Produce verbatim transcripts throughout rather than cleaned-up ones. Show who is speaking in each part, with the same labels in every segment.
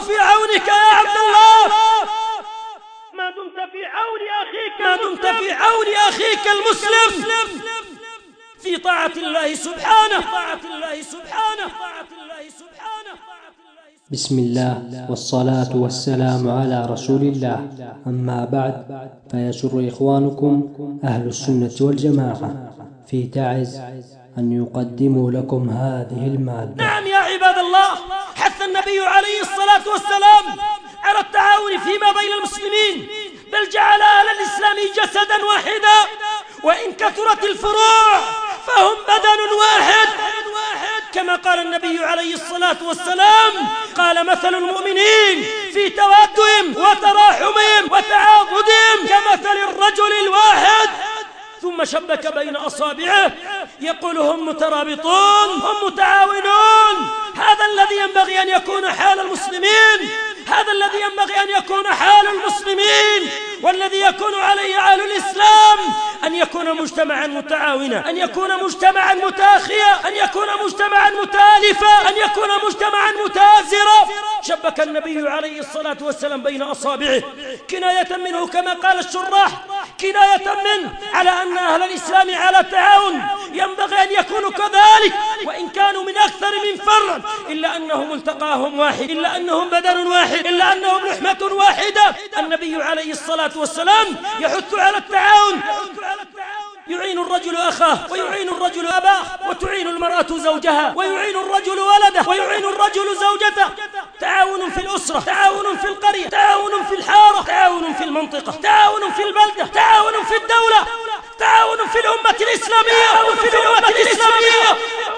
Speaker 1: في عونك يا عبد الله، ما دمت في عون أخيك ما دمت في عون أخيك المسلم في طاعة الله سبحانه طاعة الله سبحانه طاعة الله سبحانه.
Speaker 2: بسم الله والصلاة والسلام على رسول الله. أما بعد، فيسر إخوانكم أهل السنة والجماعة في تعز أن يقدموا لكم هذه المادة.
Speaker 1: نعم يا عباد الله، حث النبي عليه الصلاة والسلام على التعاون فيما بين المسلمين، بل جعل أهل الإسلام جسدا واحدا، وإن كثرت الفروع فهم بدن واحد، كما قال النبي عليه الصلاة والسلام: قال مثل المؤمنين في توادهم وتراحمهم وتعاضدهم كمثل الرجل الواحد، ثم شبك بين أصابعه يقول: هم مترابطون، هم متعاونون. هذا الذي ينبغي أن يكون حال المسلمين، هذا الذي ينبغي أن يكون حال المسلمين، والذي يكون عليه أهل الإسلام أن يكون مجتمعا متعاونا، أن يكون مجتمعا متاخيا، أن يكون مجتمعا متالفا، أن يكون مجتمعا متآزرا. شبك النبي عليه الصلاة والسلام بين أصابعه كناية منه، كما قال الشراح، كناية منه على أن أهل الإسلام على تعاون، ينبغي أن يكونوا كذلك، وإن كانوا من أكثر من فرع، إلا أنهم ملتقاهم واحد، إلا أنهم بدن واحد، إلا أنهم لحمة واحدة. النبي عليه الصلاة والسلام يحث على التعاون، يعين الرجل أخاه، ويعين الرجل أباه، وتعين المرأة زوجها، ويعين الرجل ولده، ويعين الرجل زوجته. تعاون في الأسرة، تعاون في القرية، تعاون في الحارة، تعاون في المنطقة، تعاون في البلدة، تعاون في الدولة، تعاون في الأمة الإسلامية، في الأمة الإسلامية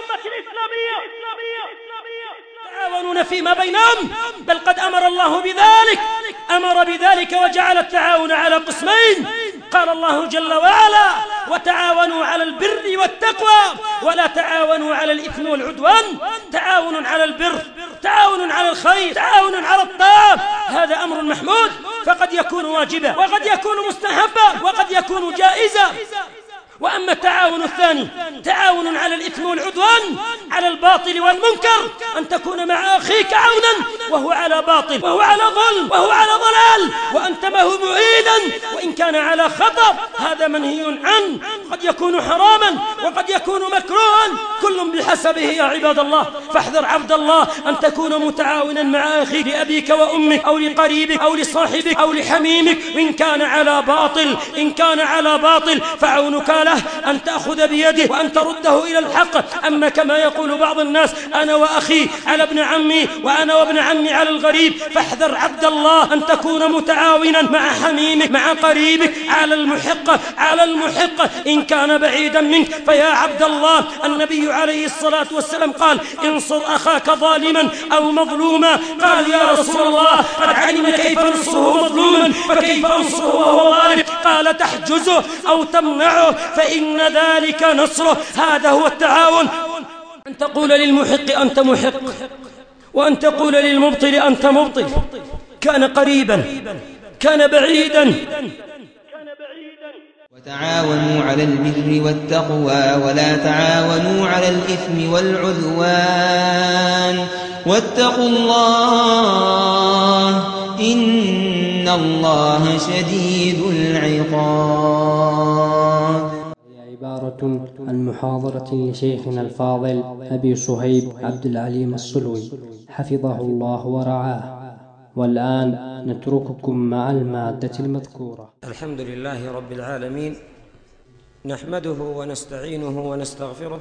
Speaker 1: تعاونون فيما بينهم، بل قد أمر الله بذلك، أمر بذلك وجعل التعاون على قسمين. قال الله جل وعلا: وتعاونوا على البر والتقوى ولا تعاونوا على الإثم والعدوان. تعاون على البر، تعاون على الخير، تعاون على الطاعة، هذا أمر محمود، فقد يكون واجبا، وقد يكون مستحبا، وقد يكون جائزا. وأما التعاون الثاني، تعاون على الإثم والعدوان، على الباطل والمنكر، أن تكون مع أخيك عونا وهو على باطل، وهو على ظلم، وهو على ضلال، وأنت معه معينا وإن كان على خطأ، هذا منهي عنه. قد يكون حراما وقد يكون مكروها، كل بحسبه يا عباد الله. فاحذر عبد الله أن تكون متعاونا مع أخيك، لأبيك وأمك أو لقريبك أو لصاحبك أو لحميمك، إن كان على باطل، إن كان على باطل فعونك له أن تأخذ بيده وأن ترده إلى الحق. أما كما يقول بعض الناس: أنا وأخي على ابن عمي، وأنا وابن عمي على الغريب، فاحذر عبد الله أن تكون متعاونا مع حميمك، مع قريبك، على المحق، على المحق إن كان بعيدا منك. فيا عبد الله، النبي عليه الصلاة والسلام قال: انصر أخاك ظالما أو مظلوما. قال: يا رسول الله، قد علم كيف نصره مظلوما، فكيف أنصره وهو ظالم؟ قال: تحجزه أو تمنعه، فإن ذلك نصره. هذا هو التعاون، أن تقول للمحق أنت محق، وأن تقول للمبطل أنت مبطل. كان قريبا، كان بعيدا.
Speaker 3: وتعاونوا على البر والتقوى ولا تعاونوا على الإثم والعدوان واتقوا الله إن الله شديد العقاب.
Speaker 2: عبارة عن محاضرة لشيخنا الفاضل أبي صهيب عبد العليم الصلوي حفظه الله ورعاه. والآن نترككم مع المادة المذكورة.
Speaker 4: الحمد لله رب العالمين، نحمده ونستعينه ونستغفره،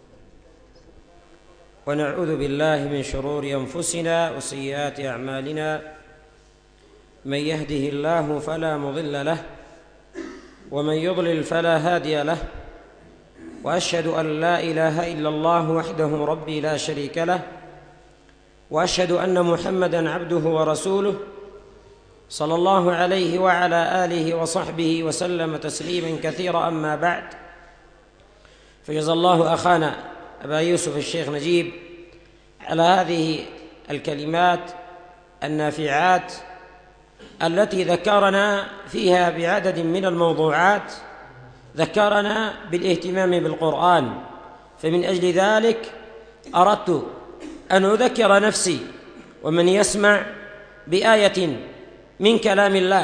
Speaker 4: ونعوذ بالله من شرور أنفسنا وسيئات أعمالنا. من يهده الله فلا مضل له، ومن يضلل فلا هادي له. وأشهد أن لا إله إلا الله وحده ربي لا شريك له، وأشهد أن محمدًا عبده ورسوله صلى الله عليه وعلى آله وصحبه وسلم تسليمًا كثيرا. أما بعد، فجزا الله أخانا أبا يوسف الشيخ نجيب على هذه الكلمات النافعات التي ذكرنا فيها بعدد من الموضوعات. ذكرنا بالاهتمام بالقرآن، فمن أجل ذلك أردت أن أذكر نفسي ومن يسمع بآية من كلام الله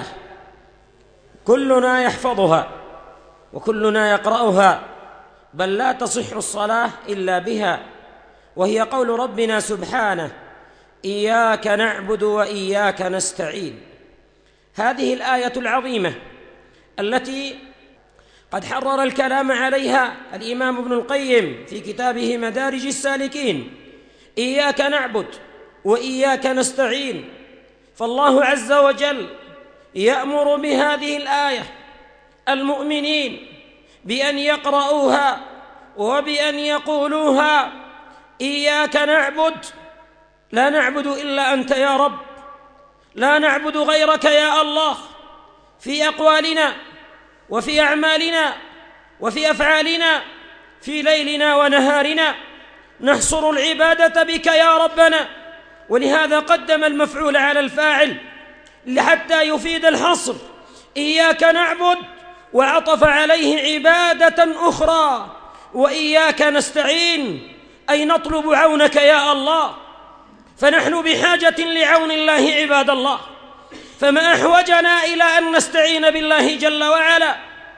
Speaker 4: كلنا يحفظها وكلنا يقرأها، بل لا تصح الصلاة إلا بها، وهي قول ربنا سبحانه: إياك نعبد وإياك نستعين. هذه الآية العظيمة التي قد حرر الكلام عليها الإمام ابن القيم في كتابه مدارج السالكين: إياك نعبد وإياك نستعين. فالله عز وجل يأمر بهذه الآية المؤمنين بأن يقرؤوها وبأن يقولوها: إياك نعبد، لا نعبد إلا أنت يا رب، لا نعبد غيرك يا الله، في أقوالنا وفي أعمالنا وفي أفعالنا، في ليلنا ونهارنا، نحصر العبادة بك يا ربنا. ولهذا قدم المفعول على الفاعل حتى يفيد الحصر: إياك نعبد، وعطف عليه عبادة أخرى: وإياك نستعين، أي نطلب عونك يا الله. فنحن بحاجة لعون الله عباد الله، فما أحوجنا إلى أن نستعين بالله جل وعلا،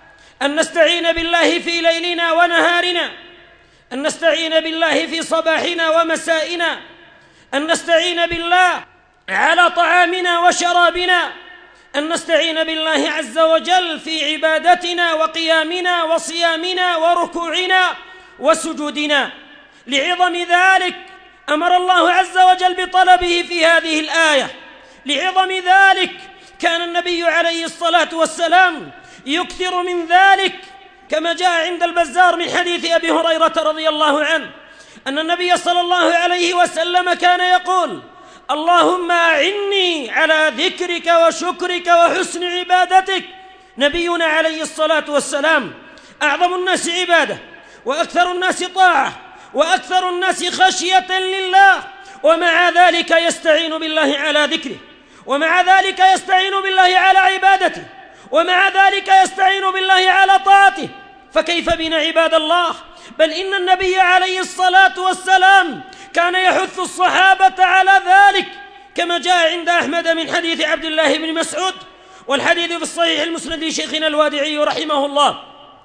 Speaker 4: أن نستعين بالله في ليلنا ونهارنا، أن نستعين بالله في صباحنا ومسائنا، أن نستعين بالله على طعامنا وشرابنا، أن نستعين بالله عز وجل في عبادتنا وقيامنا وصيامنا وركوعنا وسجودنا. لعظم ذلك أمر الله عز وجل بطلبه في هذه الآية. لعظم ذلك كان النبي عليه الصلاة والسلام يكثر من ذلك، كما جاء عند البزار من حديث أبي هريرة رضي الله عنه أن النبي صلى الله عليه وسلم كان يقول: اللهم أعني على ذكرك وشكرك وحسن عبادتك. نبينا عليه الصلاة والسلام أعظم الناس عبادة، وأكثر الناس طاعة، وأكثر الناس خشية لله، ومع ذلك يستعين بالله على ذكره، ومع ذلك يستعين بالله على عبادته، ومع ذلك يستعين بالله على طاعته. فكيف بنا عباد الله؟ بل إن النبي عليه الصلاة والسلام كان يحث الصحابة على ذلك، كما جاء عند أحمد من حديث عبد الله بن مسعود، والحديث في الصحيح المسند لشيخنا الوادعي رحمه الله،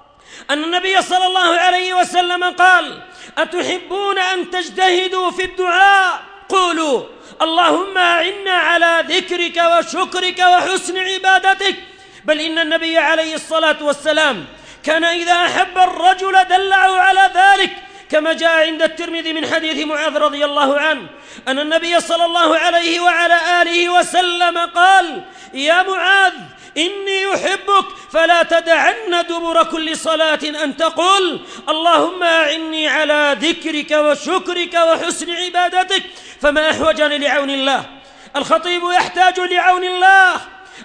Speaker 4: أن النبي صلى الله عليه وسلم قال: أتحبون أن تجتهدوا في الدعاء؟ قولوا اللهم أعنا على ذكرك وشكرك وحسن عبادتك. بل إن النبي عليه الصلاة والسلام كان إذا أحب الرجل دلعه على ذلك، كما جاء عند الترمذي من حديث معاذ رضي الله عنه أن النبي صلى الله عليه وعلى آله وسلم قال: يا معاذ إني يحبك فلا تدعن دبر كل صلاة أن تقول اللهم أعني على ذكرك وشكرك وحسن عبادتك. فما أحوجنا لعون الله. الخطيب يحتاج لعون الله،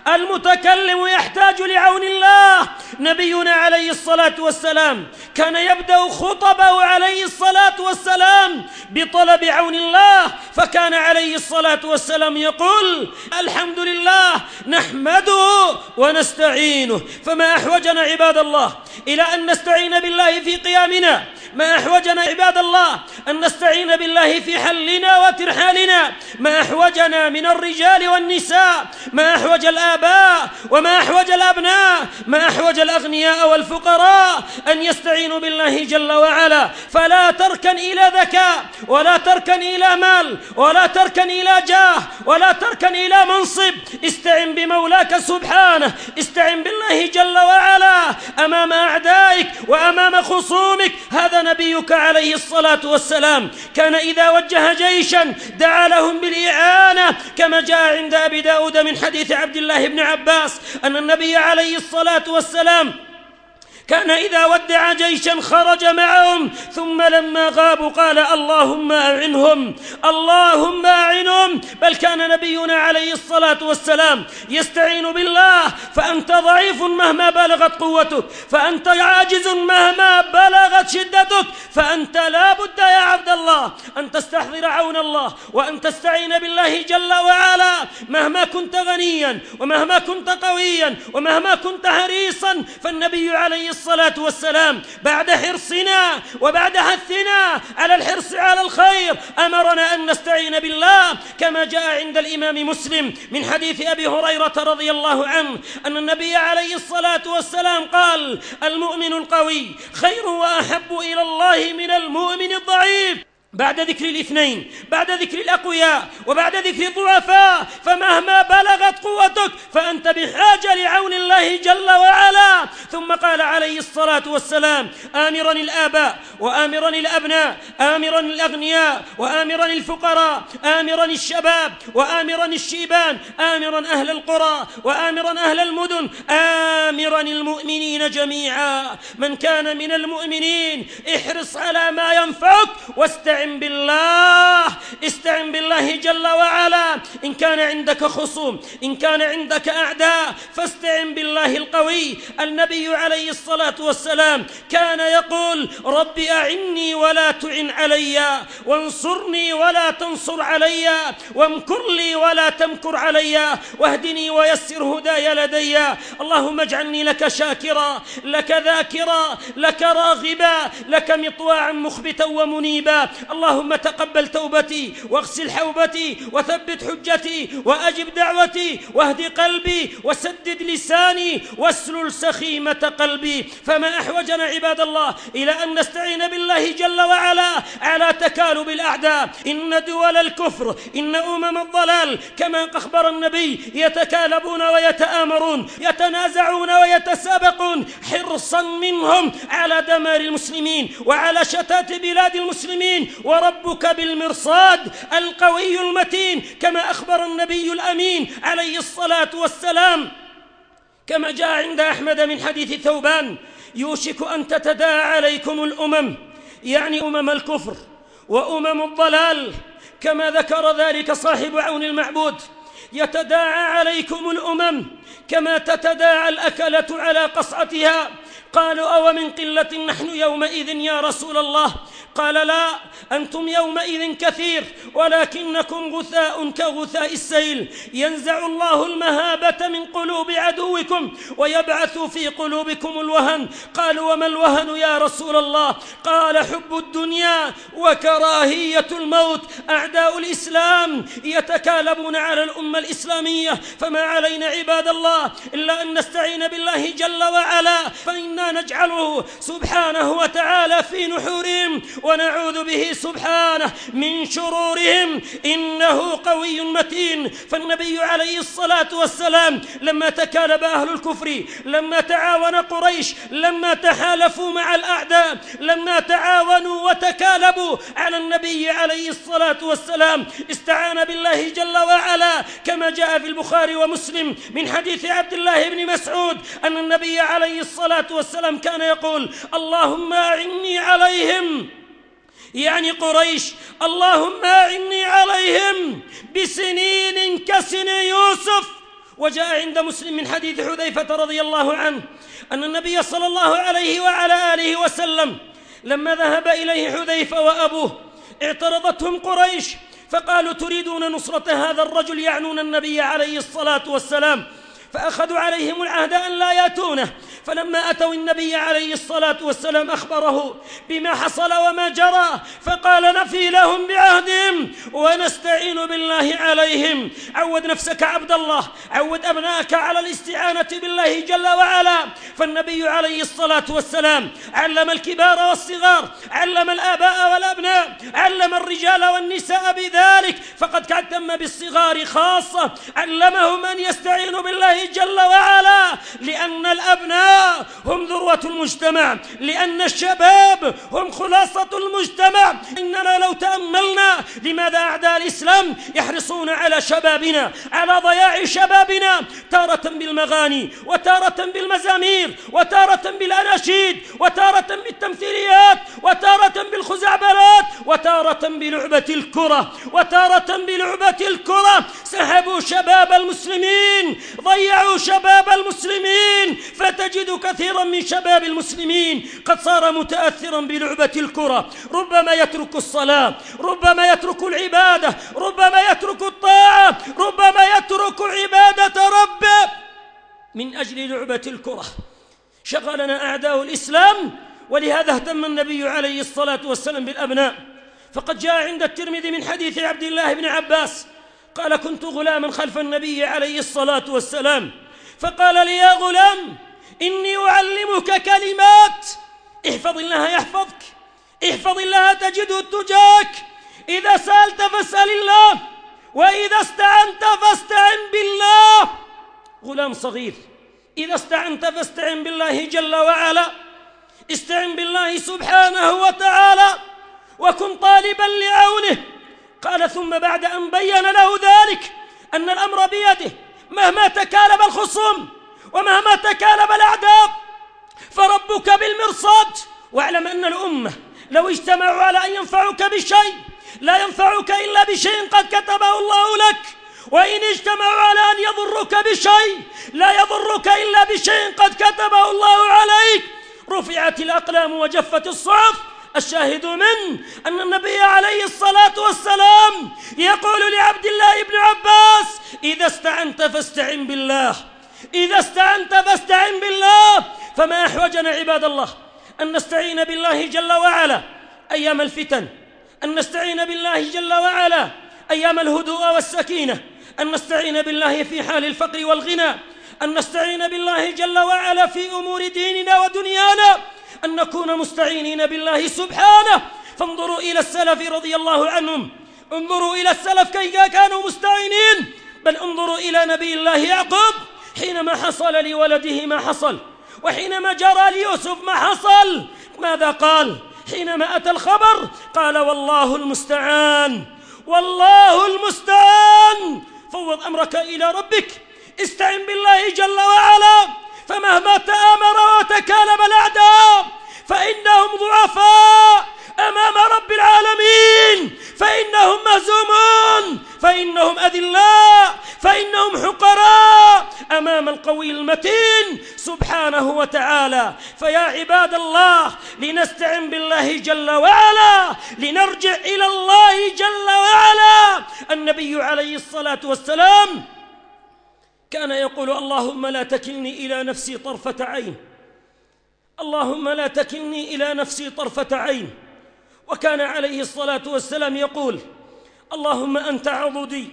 Speaker 4: المتكلم يحتاج لعون الله. نبينا عليه الصلاة والسلام كان يبدأ خطبه عليه الصلاة والسلام بطلب عون الله، فكان عليه الصلاة والسلام يقول: الحمد لله نحمده ونستعينه. فما أحوجنا عباد الله إلى أن نستعين بالله في قيامنا، ما أحوجنا عباد الله أن نستعين بالله في حلنا وترحالنا، ما أحوجنا من الرجال والنساء، ما أحوج الآباء وما أحوج الأبناء، ما أحوج الأغنياء والفقراء أن يستعينوا بالله جل وعلا. فلا تركن إلى ذكاء، ولا تركن إلى مال، ولا تركن إلى جاه، ولا تركن إلى منصب. استعن بمولاك سبحانه، استعن بالله جل وعلا أمام أعدائك وأمام خصومك. هذا نبيك عليه الصلاة والسلام كان إذا وجه جيشا دعا لهم بالإعانة، كما جاء عند أبي داود من حديث عبد الله بن عباس أن النبي عليه الصلاة والسلام كان إذا ودع جيشا خرج معهم، ثم لما غابوا قال اللهم أعنهم، اللهم أعنهم. بل كان نبينا عليه الصلاة والسلام يستعين بالله. فأنت ضعيف مهما بلغت قوتك، فأنت عاجز مهما بلغت شدتك، فأنت لا بد يا عبد الله أن تستحضر عون الله، وأن تستعين بالله جل وعلا مهما كنت غنيا، ومهما كنت قويا، ومهما كنت حريصا. فالنبي عليه
Speaker 1: الصلاة والسلام بعد حرصنا وبعد حثنا على الحرص على الخير أمرنا أن نستعين بالله، كما جاء عند الإمام مسلم من حديث أبي هريرة رضي الله عنه أن النبي عليه الصلاة والسلام قال: المؤمن القوي خير وأحب إلى الله من المؤمن الضعيف. بعد ذكر الاثنين، بعد ذكر الأقوياء وبعد ذكر الضعفاء، فمهما بلغت قوتك فأنت بحاجة لعون الله جل وعلا. ثم قال عليه الصلاة والسلام: آمرا الآباء وآمرا الأبناء، آمرا الأغنياء وآمرا الفقراء، آمرا الشباب وآمرا الشيبان، آمرا أهل القرى وآمرا أهل المدن، آمرا المؤمنين جميعا. من كان من المؤمنين احرص على ما ينفعك واستعن بالله، استعن بالله جل وعلا. إن كان عندك خصوم، إن كان عندك أعداء، فاستعن بالله القوي. النبي عليه الصلاة والسلام كان يقول: رب أعني ولا تعن علي، وانصرني ولا تنصر علي، وامكر لي ولا تمكر علي، واهدني ويسر هداي لدي. اللهم اجعلني لك شاكرا، لك ذاكرا، لك راغبا، لك مطواعا مخبتا ومنيبا. اللهم تقبل توبتي واغسل حوبتي وثبت حجتي وأجب دعوتي واهد قلبي وسدد لساني واسلل سخيمة قلبي. فما أحوجنا عباد الله إلى أن نستعين بالله جل وعلا على تكالب الأعداء. إن دول الكفر، إن أمم الضلال كما أخبر النبي يتكالبون ويتآمرون، يتنازعون ويتسابقون حرصا منهم على دمار المسلمين وعلى شتات بلاد المسلمين. وربك بالمرصاد القوي المتين، كما أخبر النبي الأمين عليه الصلاة والسلام، كما جاء عند أحمد من حديث ثوبان: يوشك أن تتداعى عليكم الأمم، يعني أمم الكفر وأمم الضلال، كما ذكر ذلك صاحب عون المعبود: يتداعى عليكم الأمم كما تتداعى الأكلة على قصعتها. قالوا: أو من قلة نحن يومئذ يا رسول الله؟ قال: لا، أنتم يومئذ كثير ولكنكم غثاء كغثاء السيل، ينزع الله المهابة من قلوب عدوكم ويبعث في قلوبكم الوهن. قالوا: وما الوهن يا رسول الله؟ قال: حب الدنيا وكراهية الموت. أعداء الإسلام يتكالبون على الأمة الإسلامية، فما علينا عباد الله إلا أن نستعين بالله جل وعلا، فإنا نجعله سبحانه وتعالى في نحورهم ونعوذ به سبحانه من شرورهم، إنه قوي متين. فالنبي عليه الصلاة والسلام لما تكالب أهل الكفر، لما تعاون قريش، لما تحالفوا مع الأعداء، لما تعاونوا وتكالبوا على النبي عليه الصلاة والسلام، استعان بالله جل وعلا، كما جاء في البخاري ومسلم من حديث عبد الله بن مسعود أن النبي عليه الصلاة والسلام كان يقول: اللهم أعني عليهم، يعني قريش، اللهم أعني عليهم بسنين كسن يوسف. وجاء عند مسلم من حديث حذيفة رضي الله عنه أن النبي صلى الله عليه وعلى آله وسلم لما ذهب إليه حذيفة وأبوه اعترضتهم قريش، فقالوا: تريدون نصرة هذا الرجل، يعنون النبي عليه الصلاة والسلام، فأخذوا عليهم العهد أن لا يأتونه. فلما أتوا النبي عليه الصلاة والسلام أخبره بما حصل وما جرى، فقال: نفي لهم بعهدهم ونستعين بالله عليهم. عود نفسك عبد الله، عود أبنائك على الاستعانة بالله جل وعلا. فالنبي عليه الصلاة والسلام علم الكبار والصغار، علم الآباء والأبناء، علم الرجال والنساء بذلك، فقد اهتم بالصغار خاصة، علمهم أن يستعينوا بالله جل وعلا، لأن الأبناء هم ذروة المجتمع، لأن الشباب هم خلاصة المجتمع. إننا لو تأملنا لماذا أعداء الإسلام يحرصون على شبابنا، على ضياع شبابنا، تارة بالمغاني وتارة بالمزامير وتارة بالأناشيد وتارة بالتمثيليات وتارة بالخزعبلات وتارة بلعبة الكرة وتارة بلعبة الكرة. سحبوا شباب المسلمين، ضيعوا شباب المسلمين، فتجد كثيرا من شباب المسلمين قد صار متأثرا بلعبة الكرة، ربما يترك الصلاة، ربما يترك العبادة، ربما يترك الطاعة، ربما يترك عبادة ربه من أجل لعبة الكرة. شغلنا أعداء الإسلام، ولهذا اهتم النبي عليه الصلاة والسلام بالأبناء. فقد جاء عند الترمذي من حديث عبد الله بن عباس قال: كنت غلاما خلف النبي عليه الصلاة والسلام، فقال لي: يا غلام، إني أعلمك كلمات، احفظ الله يحفظك، احفظ الله تجده تجاك، إذا سألت فاسأل الله، وإذا استعنت فاستعن بالله. غلام صغير، إذا استعنت فاستعن بالله جل وعلا، استعن بالله سبحانه وتعالى، وكن طالبا لعونه. قال: ثم بعد أن بين له ذلك أن الأمر بيده مهما تكالب الخصوم ومهما تكالب الأعداء فربك بالمرصاد، واعلم أن الأمة لو اجتمعوا على أن ينفعوك بشيء لا ينفعك إلا بشيء قد كتبه الله لك، وإن اجتمعوا على أن يضرك بشيء لا يضرك إلا بشيء قد كتبه الله عليك. رفعت الأقلام وجفت الصحف. الشاهد من أن النبي عليه الصلاة والسلام يقول لعبد الله بن عباس: إذا استعنت فاستعن بالله، إذا استعنت فاستعن بالله. فما أحوجنا عباد الله أن نستعين بالله جل وعلا أيام الفتن، أن نستعين بالله جل وعلا أيام الهدوء والسكينة، أن نستعين بالله في حال الفقر والغنى، أن نستعين بالله جل وعلا في أمور ديننا ودنيانا، أن نكون مستعينين بالله سبحانه. فانظروا إلى السلف رضي الله عنهم، انظروا إلى السلف كيف كانوا مستعينين. بل انظروا إلى نبي الله يعقوب حينما حصل لولده ما حصل، وحينما جرى ليوسف ما حصل، ماذا قال حينما أتى الخبر؟ قال: والله المستعان، والله المستعان. فوض أمرك إلى ربك، استعن بالله جل وعلا، فمهما تآمر وتكالب الأعداء فإنهم ضعفاء أمام رب العالمين، فإنهم مهزومون، فإنهم أذلاء، فإنهم حقراء أمام القوي المتين سبحانه وتعالى. فيا عباد الله، لنستعن بالله جل وعلا، لنرجع إلى الله جل وعلا. النبي عليه الصلاة والسلام كان يقول: اللهم لا تكلني إلى نفسي طرفة عين، اللهم لا تكلني إلى نفسي طرفة عين. وكان عليه الصلاة والسلام يقول: اللهم أنت عضدي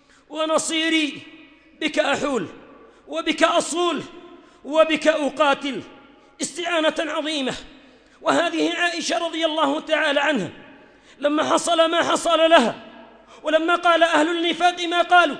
Speaker 1: ونصيري، بك أحول وبك أصول وبك أقاتل. استعانة عظيمة. وهذه عائشة رضي الله تعالى عنها لما حصل ما حصل لها، ولما قال أهل النفاق ما قالوا،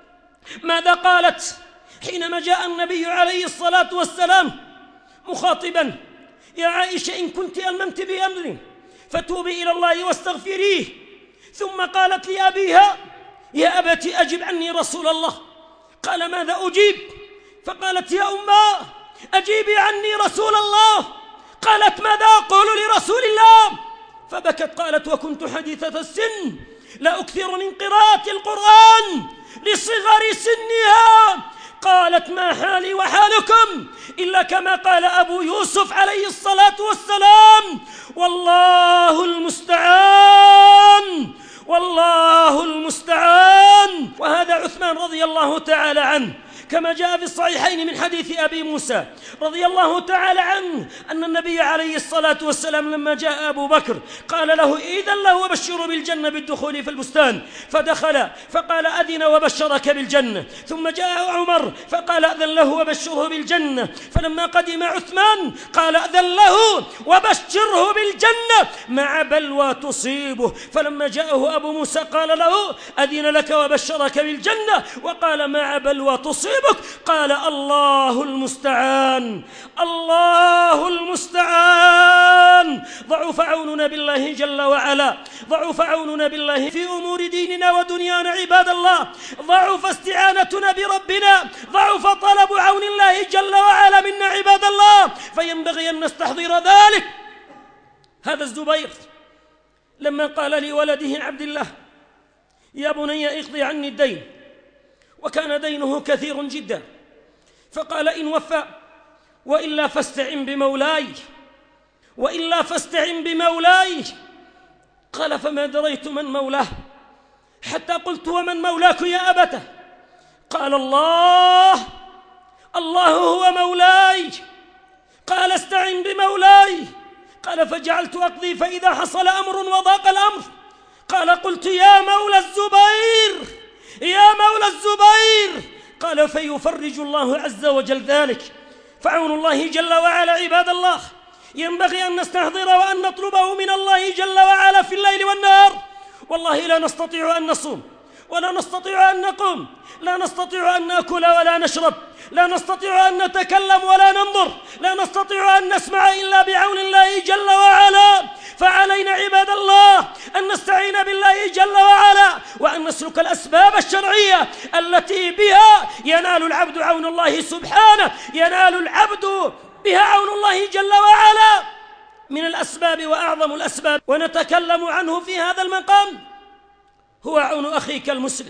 Speaker 1: ماذا قالت حينما جاء النبي عليه الصلاة والسلام مخاطبا: يا عائشة، إن كنت ألممت بأمر فتوبي إلى الله واستغفريه. ثم قالت لأبيها: يا أبت أجب عني رسول الله. قال: ماذا أجيب؟ فقالت: يا أماه أجيبي عني رسول الله. قالت: ماذا أقول لرسول الله؟ فبكت. قالت: وكنت حديثة السن لا أكثر من قراءة القرآن لصغر سنها. قالت: ما حالي وحالكم إلا كما قال أبو يوسف عليه الصلاة والسلام: والله المستعان، والله المستعان. وهذا عثمان رضي الله تعالى عنه، كما جاء في الصحيحين من حديث أبي موسى رضي الله تعالى عنه أن النبي عليه الصلاة والسلام لما جاء أبو بكر قال له: إذن له وبشره بالجنة بالدخول في البستان. فدخل فقال: أذن وبشرك بالجنة. ثم جاء عمر فقال: أذن له وبشره بالجنة. فلما قدم عثمان قال: أذن له وبشره بالجنة مع بلوى تصيبه. فلما جاءه أبو موسى قال له: أذن لك وبشرك بالجنة، وقال: مع بلوى تصيبك. قال: الله المستعان، الله المستعان. ضعف عوننا بالله جل وعلا، ضعف عوننا بالله في أمور ديننا ودنيانا عباد الله، ضعف استعانتنا بربنا، ضعف طلب عون الله جل وعلا منا عباد الله. فينبغي أن نستحضر ذلك. هذا الزبير لما قال لولده عبد الله: يا بني اقضي عني الدين، وكان دينه كثير جدا، فقال: إن وفى وإلا فاستعن بمولاي، وإلا فاستعن بمولاي. قال: فما دريت من مولاه حتى قلت: ومن مولاك يا أبته؟ قال: الله، الله هو مولاي. قال استعن بمولاي. قال فجعلت أقضي فإذا حصل أمر وضاق الأمر. قال قلت يا مولى الزبير يا مولى الزبير. قال فيفرج الله عز وجل ذلك. فعون الله جل وعلا عباد الله ينبغي أن نستحضر وأن نطلبه من الله جل وعلا في الليل والنهار. والله لا نستطيع أن نصوم ولا نستطيع أن نقوم، لا نستطيع أن نأكل ولا نشرب، لا نستطيع أن نتكلم ولا ننظر، لا نستطيع أن نسمع إلا بعون الله جل وعلا. فعلينا عباد الله أن نستعين بالله جل وعلا وأن نسلك الأسباب الشرعية التي بها ينال العبد عون الله سبحانه، ينال العبد بها عون الله جل وعلا. من الأسباب وأعظم الأسباب ونتكلم عنه في هذا المقام هو عون أخيك المسلم،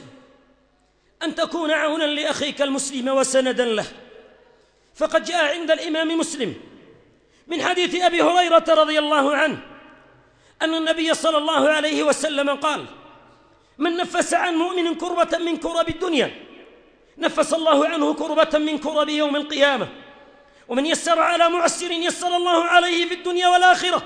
Speaker 1: أن تكون عونا لأخيك المسلم وسندا له. فقد جاء عند الإمام مسلم من حديث أبي هريرة رضي الله عنه أن النبي صلى الله عليه وسلم قال: من نفس عن مؤمن كربة من كرب الدنيا نفس الله عنه كربة من كرب يوم القيامة، ومن يسر على معسر يسر الله عليه في الدنيا والآخرة،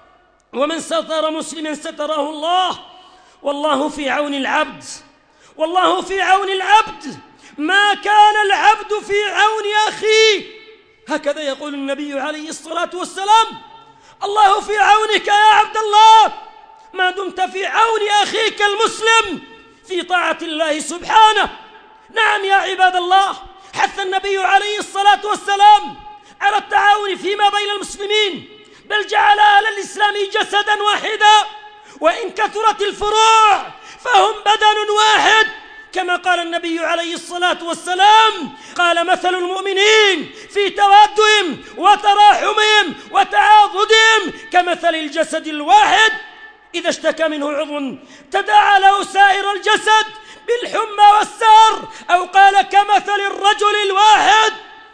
Speaker 1: ومن ستر مسلما ستره الله. والله في عون العبد، والله في عون العبد ما كان العبد في عون أخيه. هكذا يقول النبي عليه الصلاة والسلام: الله في عونك يا عبد الله ما دمت في عون أخيك المسلم في طاعة الله سبحانه. نعم يا عباد الله، حث النبي عليه الصلاة والسلام على التعاون فيما بين المسلمين، بل جعل أهل الإسلام جسدا واحدا، وإن كثرت الفروع فهم بدن واحد، كما قال النبي عليه الصلاة والسلام: قال مثل المؤمنين في توادهم وتراحمهم وتعاضدهم كمثل الجسد الواحد إذا اشتكى منه عضو تداعى له سائر الجسد بالحمى والسهر، أو قال كمثل الرجل الواحد.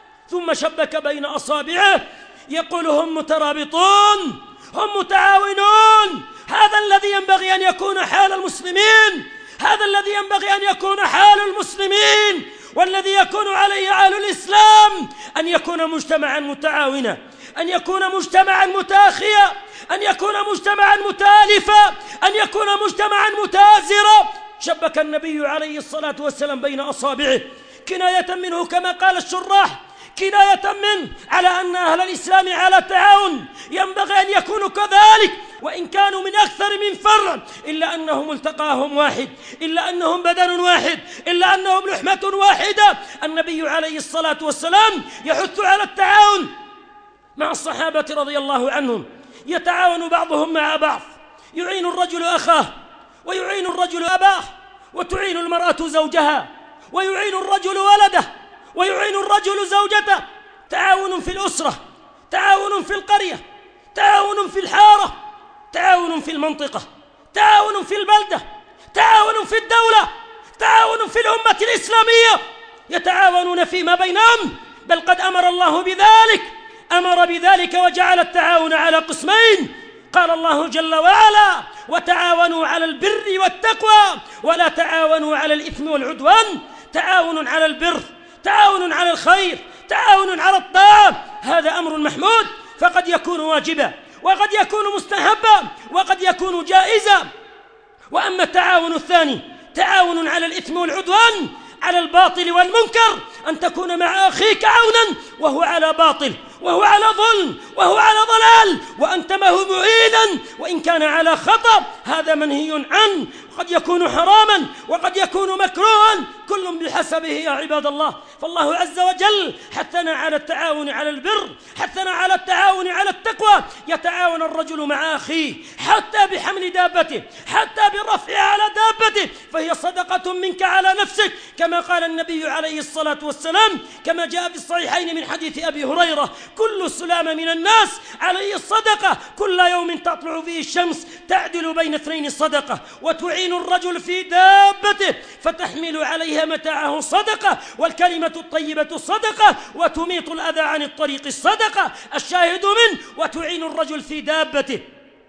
Speaker 1: ثم شبك بين أصابعه يقول: هم مترابطون، هم متعاونون. هذا الذي ينبغي أن يكون حال المسلمين، هذا الذي ينبغي أن يكون حال المسلمين، والذي يكون عليه أهل الإسلام أن يكون مجتمعا متعاونا، أن يكون مجتمعا متاخيا، أن يكون مجتمعا متالفا، أن يكون مجتمعا متآزرا. شبك النبي عليه الصلاة والسلام بين أصابعه كناية منه كما قال الشراح، كناية منه على أن أهل الإسلام على التعاون ينبغي أن يكونوا كذلك، وإن كانوا من أكثر من فرع إلا أنهم ملتقاهم واحد، إلا أنهم بدن واحد، إلا أنهم لحمة واحدة. النبي عليه الصلاة والسلام يحث على التعاون مع الصحابة رضي الله عنهم، يتعاون بعضهم مع بعض، يعين الرجل أخاه ويعين الرجل أباه، وتعين المرأة زوجها، ويعين الرجل ولده، ويعين الرجل زوجته. تعاون في الأسرة، تعاون في القرية، تعاون في الحارة، تعاون في المنطقة، تعاون في البلدة، تعاون في الدولة، تعاون في الأمة الإسلامية، يتعاونون فيما بينهم. بل قد أمر الله بذلك، أمر بذلك وجعل التعاون على قسمين. قال الله جل وعلا: وتعاونوا على البر والتقوى ولا تعاونوا على الإثم والعدوان. تعاون على البر، تعاون على الخير، تعاون على الطاعة، هذا أمر محمود، فقد يكون واجبا وقد يكون مستحبا وقد يكون جائزا. وأما التعاون الثاني تعاون على الإثم والعدوان، على الباطل والمنكر، أن تكون مع أخيك عونا وهو على باطل، وهو على ظلم، وهو على ضلال، وأنت معه معينا وإن كان على خطأ، هذا منهي عنه، قد يكون حراما وقد يكون مكروها، كل بحسبه يا عباد الله. فالله عز وجل حثنا على التعاون على البر، حثنا على التعاون على التقوى. يتعاون الرجل مع أخيه حتى بحمل دابته، حتى بالرفع على دابته، فهي صدقة منك على نفسك، كما قال النبي عليه الصلاة والسلام، كما جاء في الصحيحين من حديث أبي هريرة: كل سلام من الناس عليه الصدقة، كل يوم تطلع فيه الشمس تعدل بين اثنين صدقة. وتعين الرجل في دابته فتحمل عليها متاعه صدقة، والكلمة الطيبة صدقة، وتميط الأذى عن الطريق الصدقة. الشاهد منه: وتعين الرجل في دابته،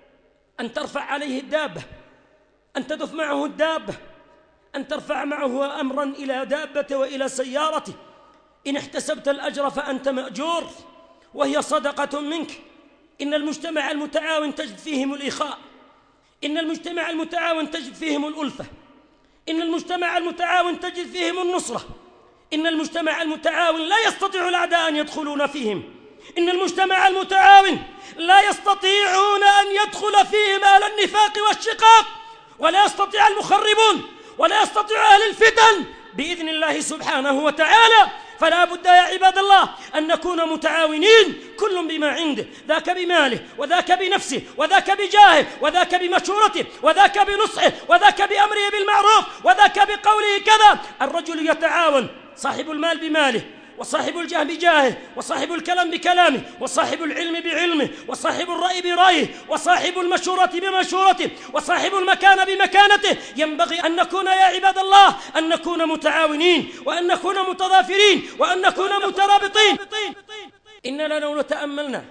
Speaker 1: أن ترفع عليه الدابة، أن تدف معه الدابة، أن ترفع معه أمرا إلى دابته وإلى سيارته. إن احتسبت الأجر فأنت مأجور، وهي صدقة منك. إن المجتمع المتعاون تجد فيهم الإخاء، إن المجتمع المتعاون تجد فيهم الألفة، إن المجتمع المتعاون تجد فيهم النصرة، إن المجتمع المتعاون لا يستطيع الأعداء أن يدخلون فيهم، إن المجتمع المتعاون لا يستطيعون أن يدخل فيهم أهل النفاق والشقاق، ولا يستطيع المخربون، ولا يستطيع أهل الفتن بإذن الله سبحانه وتعالى. فلا بد يا عباد الله أن نكون متعاونين، كل بما عنده، ذاك بماله، وذاك بنفسه، وذاك بجاهه، وذاك بمشورته، وذاك بنصحه، وذاك بأمره بالمعروف، وذاك بقوله كذا. الرجل يتعاون، صاحب المال بماله، وصاحب الجاه بجاهه، وصاحب الكلام بكلامه، وصاحب العلم بعلمه، وصاحب الرأي برأيه، وصاحب المشورة بمشورته، وصاحب المكان بمكانته. ينبغي أن نكون يا عباد الله أن نكون متعاونين، وأن نكون متضافرين، وأن نكون مترابطين. إننا لو تأملنا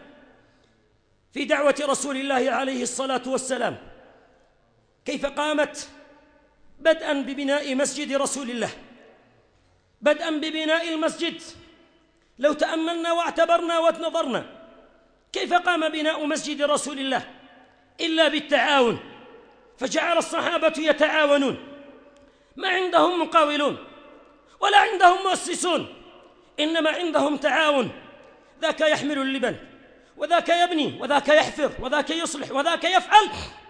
Speaker 1: في دعوة رسول الله عليه الصلاة والسلام كيف قامت، بدءا ببناء مسجد رسول الله، بدءا ببناء المسجد. لو تأملنا واعتبرنا ونظرنا كيف قام بناء مسجد رسول الله إلا بالتعاون، فجعل الصحابة يتعاونون، ما عندهم مقاولون ولا عندهم مؤسسون، إنما عندهم تعاون. ذاك يحمل اللبن، وذاك يبني، وذاك يحفر، وذاك يصلح، وذاك يفعل.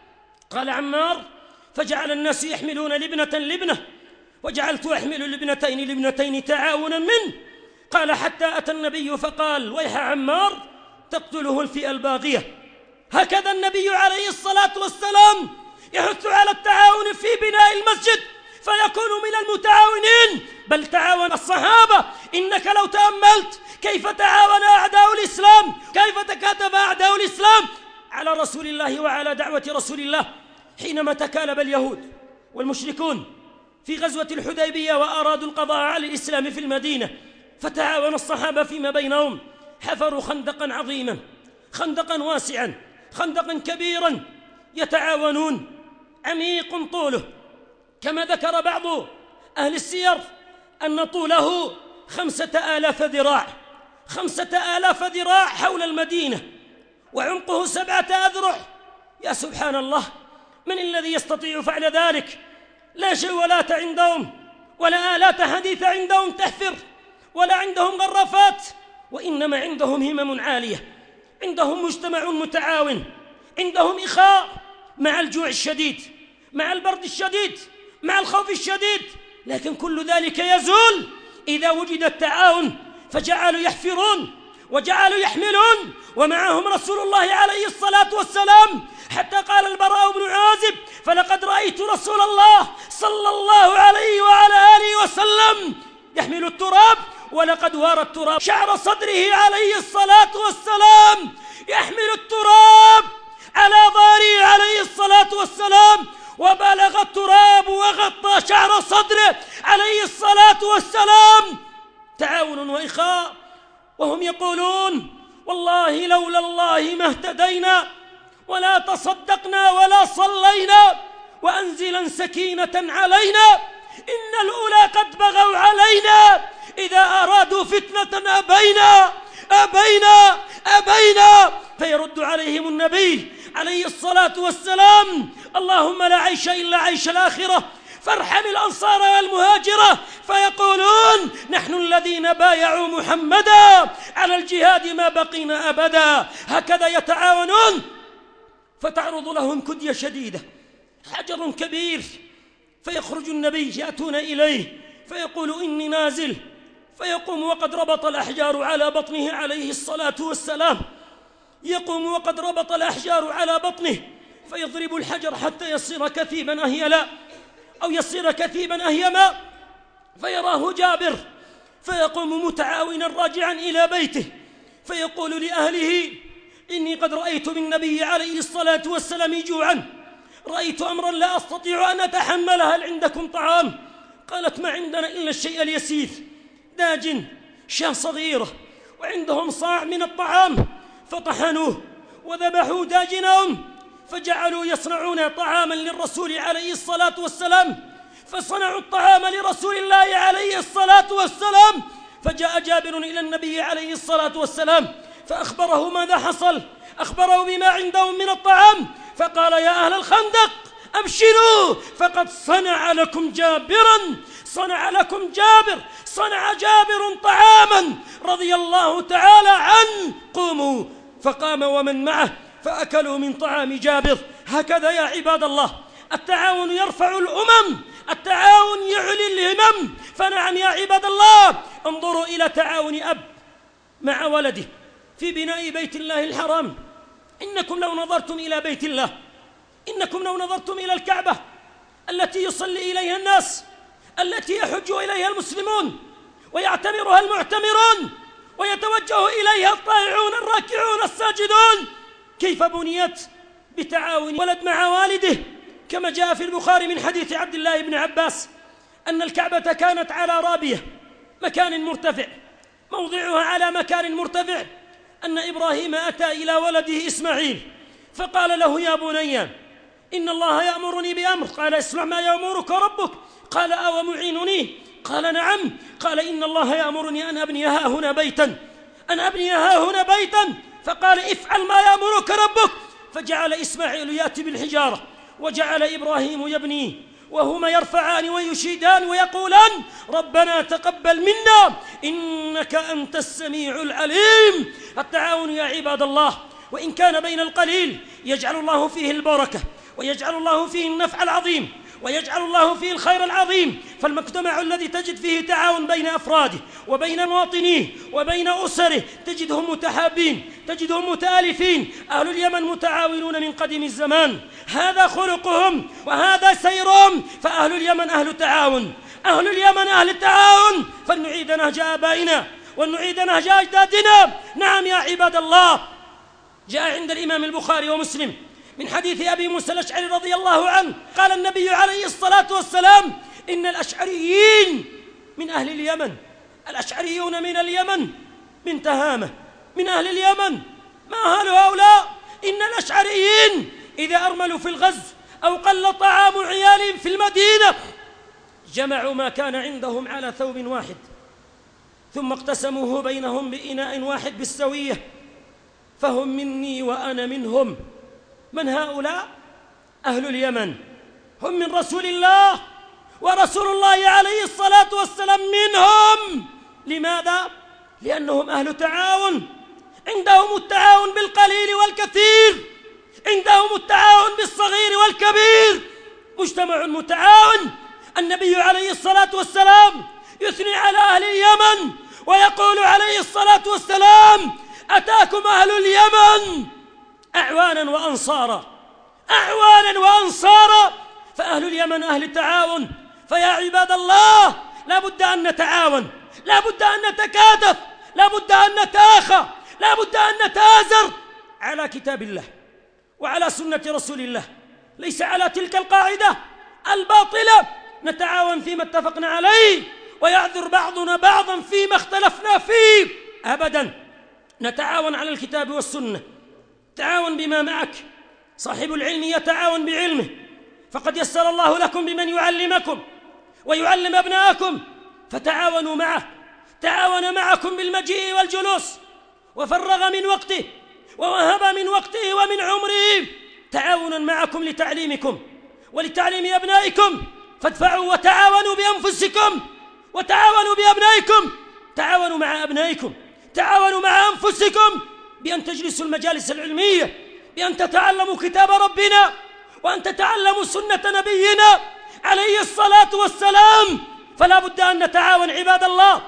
Speaker 1: قال عمار: فجعل الناس يحملون لبنة لبنة، وجعلت أحمل لبنتين لبنتين تعاونا منه. قال: حتى أتى النبي فقال: ويح عمار تقتله الفئة الباغية. هكذا النبي عليه الصلاة والسلام يحث على التعاون في بناء المسجد فيكون من المتعاونين. بل تعاون الصحابة. إنك لو تأملت كيف تعاون أعداء الإسلام، كيف تكاتف أعداء الإسلام على رسول الله وعلى دعوة رسول الله حينما تكالب اليهود والمشركون في غزوة الحديبية وأرادوا القضاء على الإسلام في المدينة، فتعاون الصحابة فيما بينهم، حفروا خندقا عظيما، خندقا واسعا، خندقا كبيرا، يتعاونون، عميق طوله، كما ذكر بعض أهل السير أن طوله خمسة آلاف ذراع، خمسة آلاف ذراع حول المدينة، وعمقه سبعة أذرع. يا سبحان الله، من الذي يستطيع فعل ذلك؟ لا جوالات عندهم، ولا آلات حديثة عندهم تحفر، ولا عندهم غرافات، وإنما عندهم همم عالية، عندهم مجتمع متعاون، عندهم إخاء مع الجوع الشديد، مع البرد الشديد، مع الخوف الشديد. لكن كل ذلك يزول إذا وجد التعاون، فجعلوا يحفرون وجعلوا يحملون، ومعهم رسول الله عليه الصلاة والسلام، حتى قال البراء بن عازب: فلقد رأيت رسول الله صلى الله عليه وعلى آله وسلم يحمل التراب، ولقد وارى التراب شعر صدره عليه الصلاة والسلام، يحمل التراب على ظهره عليه الصلاة والسلام، وبلغ التراب وغطى شعر صدره عليه الصلاة والسلام. تعاون وإخاء. وهم يقولون: والله لولا الله ما اهتدينا، ولا تصدقنا، ولا صلينا، وأنزلا سكينة علينا، إن الأولى قد بغوا علينا، إذا أرادوا فتنة أبينا أبينا أبينا. فيرد عليهم النبي عليه الصلاة والسلام: اللهم لا عيش إلا عيش الآخرة، فارحم الأنصار والمهاجرة. فيقولون: نحن الذين بايعوا محمدا على الجهاد ما بقينا أبدا. هكذا يتعاونون. فتعرض لهم كدية شديدة، حجر كبير، فيخرج النبي، يأتون إليه فيقول: إني نازل. فيقوم وقد ربط الأحجار على بطنه عليه الصلاة والسلام، يقوم وقد ربط الأحجار على بطنه، فيضرب الحجر حتى يصير كثيبا أهيلا، أو يصير كثيبا أهيما، فيراه جابر، فيقوم متعاونا راجعا إلى بيته، فيقول لأهله: إني قد رأيت بالنبي عليه الصلاة والسلام جوعا، رأيت أمرا لا أستطيع أن أتحمله، هل عندكم طعام؟ قالت: ما عندنا إلا الشيء اليسير، داج، شاة صغيرة، وعندهم صاع من الطعام. فطحنوه وذبحوا داجنهم، فجعلوا يصنعون طعاما للرسول عليه الصلاة والسلام، فصنعوا الطعام لرسول الله عليه الصلاة والسلام. فجاء جابر إلى النبي عليه الصلاة والسلام فأخبره ماذا حصل، أخبره بما عندهم من الطعام، فقال يا أهل الخندق أبشروا فقد صنع لكم جابرا صنع لكم جابر صنع جابر طعاما رضي الله تعالى عنه، قوموا. فقام ومن معه فأكلوا من طعام جابر. هكذا يا عباد الله التعاون يرفع الأمم، التعاون يعلي الهمم. فنعم يا عباد الله، انظروا إلى تعاون أب مع ولده في بناء بيت الله الحرام. إنكم لو نظرتم إلى بيت الله، إنكم لو نظرتم إلى الكعبة التي يصلي إليها الناس، التي يحج إليها المسلمون ويعتمرها المعتمرون ويتوجه إليها الطائعون الراكعون الساجدون، كيف بنيت بتعاون ولد مع والده، كما جاء في البخاري من حديث عبد الله بن عباس أن الكعبة كانت على رابية، مكان مرتفع، موضعها على مكان مرتفع، أن إبراهيم أتى إلى ولده إسماعيل فقال له يا بني إن الله يأمرني بأمر. قال اسمع ما يأمرك ربك. قال أو معينني؟ قال نعم. قال إن الله يأمرني أن أبني ها هنا بيتا أن أبني ها هنا بيتا فقال افعل ما يأمرك ربك. فجعل إسماعيل يأتي بالحجارة وجعل إبراهيم يبني، وهما يرفعان ويشيدان ويقولان ربنا تقبل منا إنك أنت السميع العليم. التعاون يا عباد الله وإن كان بين القليل يجعل الله فيه البركة ويجعل الله فيه النفع العظيم ويجعل الله فيه الخير العظيم. فالمجتمع الذي تجد فيه تعاون بين أفراده وبين مواطنيه وبين أسره تجدهم متحابين، تجدهم متآلفين. أهل اليمن متعاونون من قديم الزمان، هذا خلقهم وهذا سيرهم. فأهل اليمن أهل تعاون، أهل اليمن أهل تعاون. فلنعيد نهج آبائنا ولنعيد نهج أجدادنا. نعم يا عباد الله، جاء عند الإمام البخاري ومسلم من حديث أبي موسى الأشعري رضي الله عنه قال النبي عليه الصلاة والسلام إن الأشعريين من أهل اليمن، الأشعريون من اليمن، من تهامة، من أهل اليمن. ما أهل هؤلاء؟ إن الأشعريين إذا أرملوا في الغزو أو قل طعام عيالهم في المدينة جمعوا ما كان عندهم على ثوب واحد ثم اقتسموه بينهم بإناء واحد بالسوية، فهم مني وأنا منهم. من هؤلاء؟ أهل اليمن، هم من رسول الله ورسول الله عليه الصلاة والسلام منهم. لماذا؟ لأنهم أهل تعاون، عندهم التعاون بالقليل والكثير، عندهم التعاون بالصغير والكبير، مجتمع متعاون. النبي عليه الصلاة والسلام يثني على أهل اليمن ويقول عليه الصلاة والسلام أتاكم أهل اليمن أعوانا وأنصارا، أعوانا وأنصارا. فأهل اليمن أهل تعاون. فيا عباد الله لا بد أن نتعاون، لا بد أن نتكاتف، لا بد أن نتآخى، لا بد أن نتآزر على كتاب الله وعلى سنة رسول الله، ليس على تلك القاعدة الباطلة. نتعاون فيما اتفقنا عليه ويعذر بعضنا بعضا فيما اختلفنا فيه، أبدا. نتعاون على الكتاب والسنة، تعاون بما معك. صاحب العلم يتعاون بعلمه، فقد يسر الله لكم بمن يعلمكم ويعلم أبناءكم، فتعاونوا معه. تعاون معكم بالمجيء والجلوس وفرغ من وقته ووهب من وقته ومن عمره تعاونا معكم لتعليمكم ولتعليم أبنائكم. فادفعوا وتعاونوا بأنفسكم وتعاونوا بأبنائكم. تعاونوا مع أبنائكم، تعاونوا مع أنفسكم بأن تجلسوا المجالس العلمية، بأن تتعلموا كتاب ربنا وأن تتعلموا سنة نبينا عليه الصلاة والسلام. فلا بد أن نتعاون عباد الله.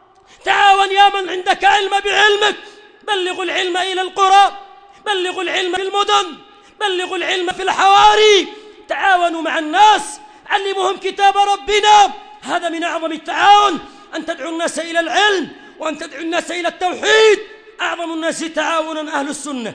Speaker 1: تعاون يا من عندك علم بعلمك، بلغوا العلم إلى القرى، بلغوا العلم في المدن، بلغوا العلم في الحواري. تعاونوا مع الناس، علموهم كتاب ربنا. هذا من أعظم التعاون، أن تدعو الناس إلى العلم وأن تدعو الناس إلى التوحيد. أعظم الناس تعاونا أهل السنة،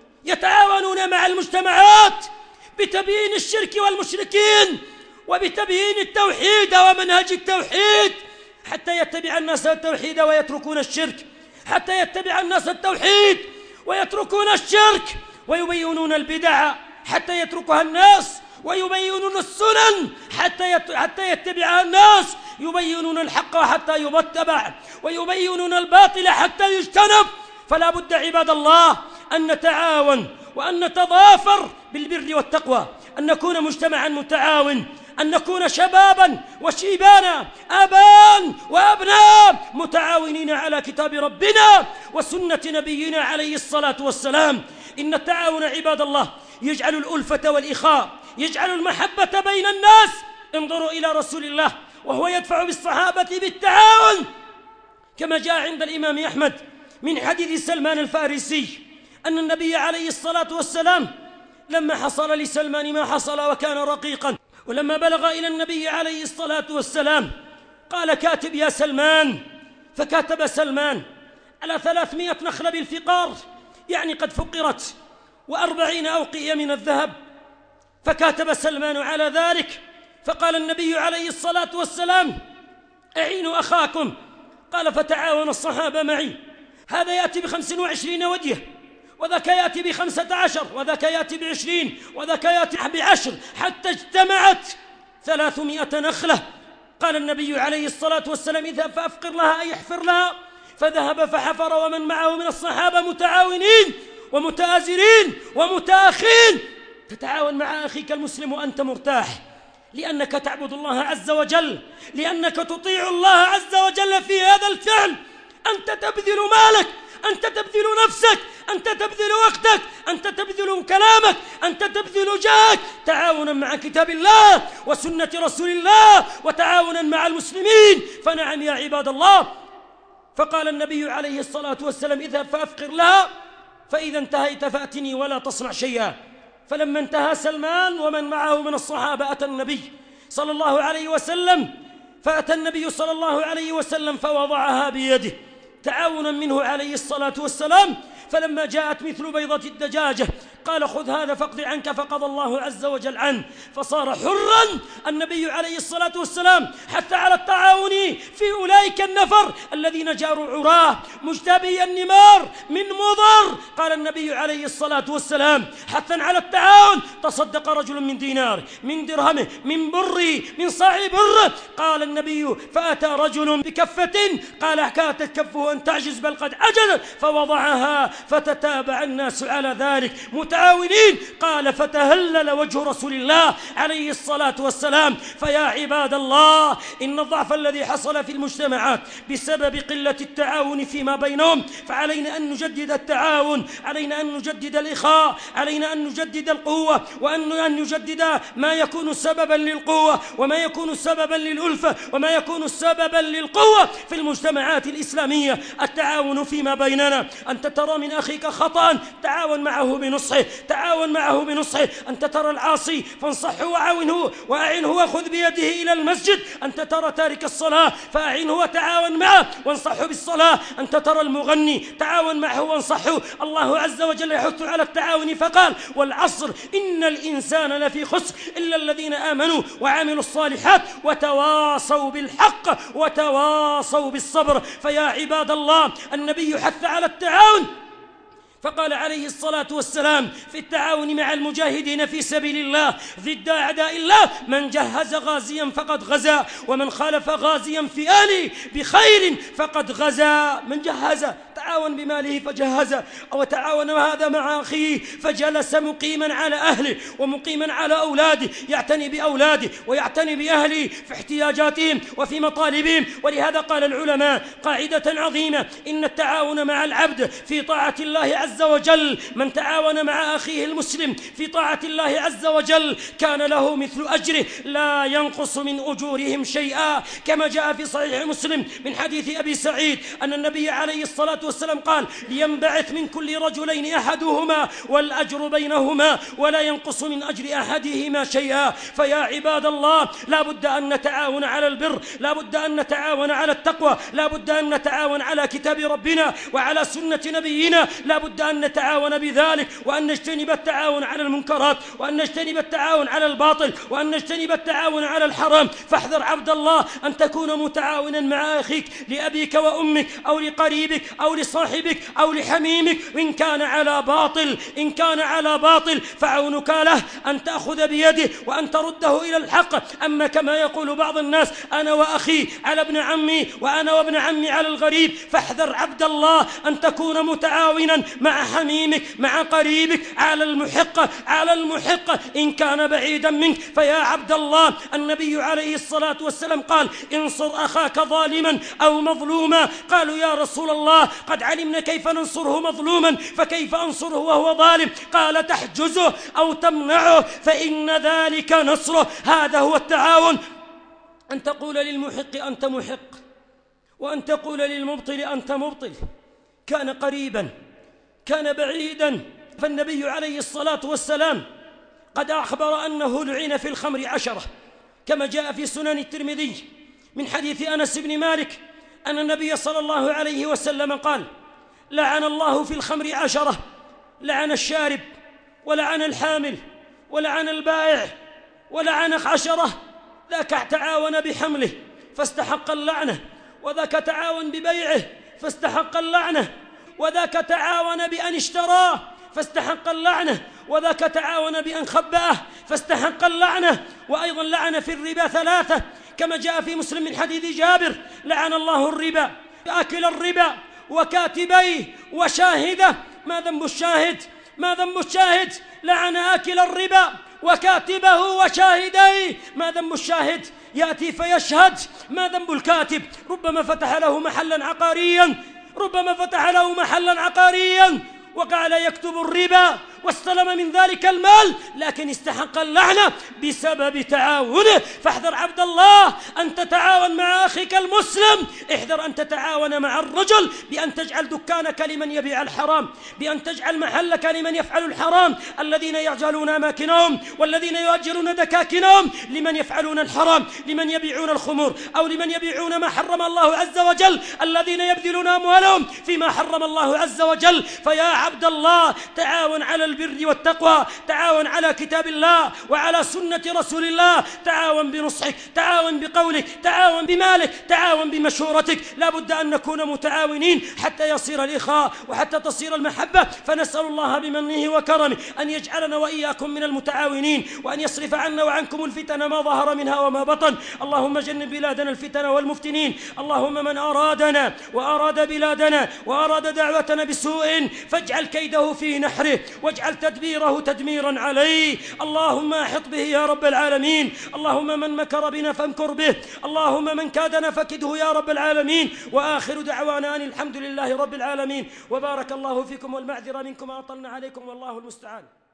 Speaker 1: يتعاونون مع المجتمعات بتبيين الشرك والمشركين وبتبيين التوحيد ومنهج التوحيد، حتى يتبع الناس التوحيد ويتركون الشرك، حتى يتبع الناس التوحيد ويتركون الشرك، ويبينون البدع حتى يتركها الناس، ويبينون السنن حتى حتى يتبعها الناس، يبينون الحق حتى يتبع، ويبينون الباطل حتى يجتنب. فلا بد عباد الله أن نتعاون وأن نتضافر بالبر والتقوى، أن نكون مجتمعا متعاون، أن نكون شبابا وشيبانا، آباء وأبناء متعاونين على كتاب ربنا وسنة نبينا عليه الصلاة والسلام. إن التعاون عباد الله يجعل الألفة والإخاء، يجعل المحبة بين الناس. انظروا إلى رسول الله وهو يدفع بالصحابة بالتعاون، كما جاء عند الإمام أحمد من حديث سلمان الفارسي أن النبي عليه الصلاة والسلام لما حصل لسلمان ما حصل وكان رقيقا، ولما بلغ إلى النبي عليه الصلاة والسلام قال: كاتب يا سلمان. فكاتب سلمان على ثلاثمائة نخلة بالفقار، يعني قد فقرت، وأربعين أوقية من الذهب. فكاتب سلمان على ذلك، فقال النبي عليه الصلاة والسلام: أعينوا أخاكم. قال: فتعاون الصحابة معي، هذا يأتي بخمس وعشرين ودية، وذاك يأتي بخمسة عشر، وذاك يأتي بعشرين، وذاك يأتي بعشر، حتى اجتمعت ثلاثمائة نخلة. قال النبي عليه الصلاة والسلام: اذهب فأفقر لها أي احفر لها. فذهب فحفر، ومن معه من الصحابة متعاونين ومتآزرين ومتآخين. تتعاون مع أخيك المسلم وأنت مرتاح، لأنك تعبد الله عز وجل، لأنك تطيع الله عز وجل في هذا الفعل. أنت تبذل مالك، أنت تبذل نفسك، أنت تبذل وقتك، أنت تبذل كلامك، أنت تبذل جاهك تعاونا مع كتاب الله وسنة رسول الله، وتعاونا مع المسلمين. فنعم يا عباد الله. فقال النبي عليه الصلاة والسلام: اذهب فأفقر لها، فإذا انتهيت فأتني ولا تصنع شيئا. فلما انتهى سلمان ومن معه من الصحابة أتى النبي صلى الله عليه وسلم، فأتى النبي صلى الله عليه وسلم فوضعها بيده تعاونا منه عليه الصلاة والسلام. فلما جاءت مثل بيضة الدجاجة قال: خذ هذا فاقض عنك، فقضى الله عز وجل عنه، فصار حرا. النبي عليه الصلاة والسلام حتى على التعاون في أولئك النفر الذين جاروا عراه مجتبي النمار من مضر. قال النبي عليه الصلاة والسلام حتى على التعاون: تصدق رجل من دينار، من درهمه، من بري، من صاع بر. قال النبي: فأتى رجل بكفة، قال: كادت كفه أن تعجز، بل قد عجزت، فوضعها، فتتابع الناس على ذلك متعاونين. قال: فتهلل وجه رسول الله عليه الصلاة والسلام. فيا عباد الله، إن الضعف الذي حصل في المجتمعات بسبب قلة التعاون فيما بينهم، فعلينا أن نجدد التعاون، علينا أن نجدد الإخاء، علينا أن نجدد القوة، وأن أن نجدد ما يكون سببا للقوة، وما يكون سببا للألفة، وما يكون سببا للقوة في المجتمعات الإسلامية. التعاون فيما بيننا، أنت ترى من أخيك خطأ تعاون معه بنصحه، تعاون معه بنصحه. أنت ترى العاصي فانصحه وعاونه وأعنه وخذ بيده إلى المسجد. أنت ترى تارك الصلاة فأعنه وتعاون معه وانصحه بالصلاة. أنت ترى المغني تعاون معه وانصحه. الله عز وجل يحث على التعاون فقال: والعصر إن الإنسان لفي خسر إلا الذين آمنوا وعملوا الصالحات وتواصوا بالحق وتواصوا بالصبر. فيا عباد الله، النبي حث على التعاون، فقال عليه الصلاة والسلام في التعاون مع المجاهدين في سبيل الله ضد أعداء الله: من جهز غازيا فقد غزا، ومن خالف غازيا في آله بخير فقد غزا. من جهز تعاون بماله فجهز، أو تعاون هذا مع أخيه فجلس مقيما على أهله ومقيما على أولاده، يعتني بأولاده ويعتني بأهله في احتياجاتهم وفي مطالبهم. ولهذا قال العلماء قاعدة عظيمة: إن التعاون مع العبد في طاعة الله عز وجل، من تعاون مع أخيه المسلم في طاعة الله عز وجل كان له مثل أجره لا ينقص من أجورهم شيئا، كما جاء في صحيح مسلم من حديث أبي سعيد أن النبي عليه الصلاة والسلام قال: لينبعث من كل رجلين أحدهما والأجر بينهما ولا ينقص من أجر أحدهما شيئا. فيا عباد الله، لا بد أن نتعاون على البر، لا بد أن نتعاون على التقوى، لا بد أن نتعاون على كتاب ربنا وعلى سنة نبينا، لا بد أن نتعاون بذلك، وأن نجتنب التعاون على المنكرات، وأن نجتنب التعاون على الباطل، وأن نجتنب التعاون على الحرام. فاحذر عبد الله أن تكون متعاونا مع أخيك لأبيك وأمك أو لقريبك أو لصاحبك أو لحميمك، إن كان على باطل إن كان على باطل فعونك له أن تأخذ بيده وأن ترده إلى الحق. أما كما يقول بعض الناس أنا وأخي على ابن عمي وأنا وابن عمي على الغريب، فاحذر عبد الله أن تكون متعاونا مع حميمك مع قريبك على المحق على المحق إن كان بعيدا منك. فيا عبد الله النبي عليه الصلاة والسلام قال انصر أخاك ظالما أو مظلوما. قالوا يا رسول الله قد علمنا كيف ننصره مظلوما فكيف أنصره وهو ظالم؟ قال تحجزه أو تمنعه فإن ذلك نصره. هذا هو التعاون، أن تقول للمحق أنت محق وأن تقول للمبطل أنت مبطل. كان قريبا كان بعيدا، فالنبي عليه الصلاة والسلام قد أخبر أنه لعن في الخمر عشرة، كما جاء في سنن الترمذي من حديث أنس بن مالك أن النبي صلى الله عليه وسلم قال لعن الله في الخمر عشرة، لعن الشارب ولعن الحامل ولعن البائع ولعن عشرة، ذاك تعاون بحمله فاستحق اللعنة، وذاك تعاون ببيعه فاستحق اللعنة، وذاك تعاون بأن اشتراه فاستحق اللعنة، وذاك تعاون بأن خبأه فاستحق اللعنة. وأيضا لعن في الربا ثلاثة كما جاء في مسلم من حديث جابر لعن الله الربا آكل الربا وكاتبيه وشاهده. ما ذنب الشاهد؟ ما ذنب الشاهد؟ لعن آكل الربا وكاتبه وشاهديه. ما ذنب الشاهد؟ يأتي فيشهد. ما ذنب الكاتب؟ ربما فتح له محلا عقاريا ربما فتح له محلا عقاريا وقال يكتب الربا واستلم من ذلك المال، لكن استحق اللعنة بسبب تعاونه. فاحذر عبد الله أن تتعاون مع أخيك المسلم، احذر أن تتعاون مع الرجل بأن تجعل دكانك لمن يبيع الحرام، بأن تجعل محلك لمن يفعل الحرام، الذين يجعلون أماكنهم والذين يؤجرون دكاكنهم لمن يفعلون الحرام، لمن يبيعون الخمور أو لمن يبيعون ما حرم الله عز وجل، الذين يبذلون أموالهم فيما حرم الله عز وجل. فيا عبد الله تعاون على البر والتقوى، تعاون على كتاب الله وعلى سنة رسول الله، تعاون بنصحك، تعاون بقولك، تعاون بمالك، تعاون بمشورتك. لا بد أن نكون متعاونين حتى يصير الإخاء وحتى تصير المحبة. فنسأل الله بمنه وكرمه أن يجعلنا وإياكم من المتعاونين، وأن يصرف عنا وعنكم الفتن ما ظهر منها وما بطن. اللهم جنب بلادنا الفتن والمفتنين. اللهم من أرادنا وأراد بلادنا وأراد دعوتنا بسوء فاجعل كيده في نحره واجعل تدبيره تدميرا عليه. اللهم احط به يا رب العالمين. اللهم من مكر بنا فامكر به، اللهم من كادنا فكده يا رب العالمين. وآخر دعوانا أن الحمد لله رب العالمين. وبارك الله فيكم والمعذرة منكم أطلنا عليكم والله المستعان.